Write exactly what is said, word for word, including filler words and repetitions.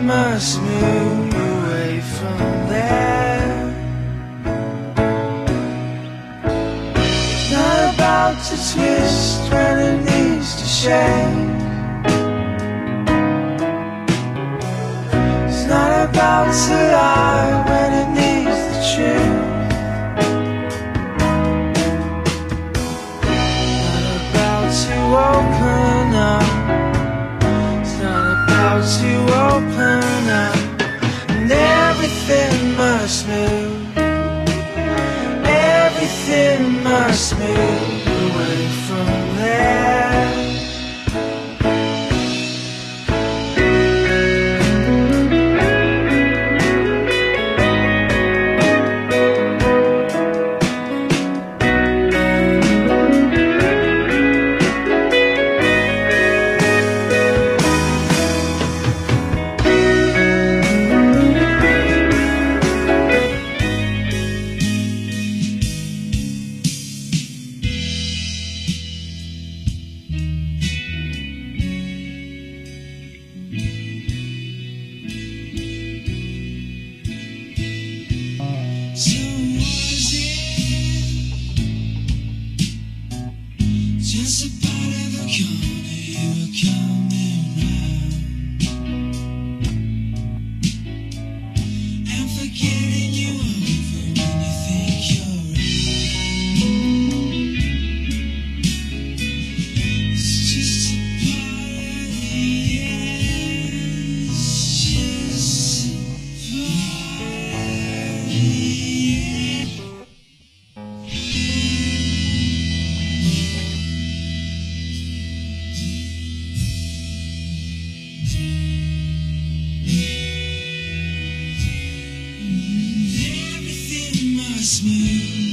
must move away from there. It's not about to twist when it needs to shake. It's not about to lie when it needs the truth. Not about to open up. It's not about to open up. And everything must move. Everything must move away from there. So was it just a part of a corner you were coming round and forgetting you over when you think you're right? It's just a part of the end. It's just a part of the end. Everything must move.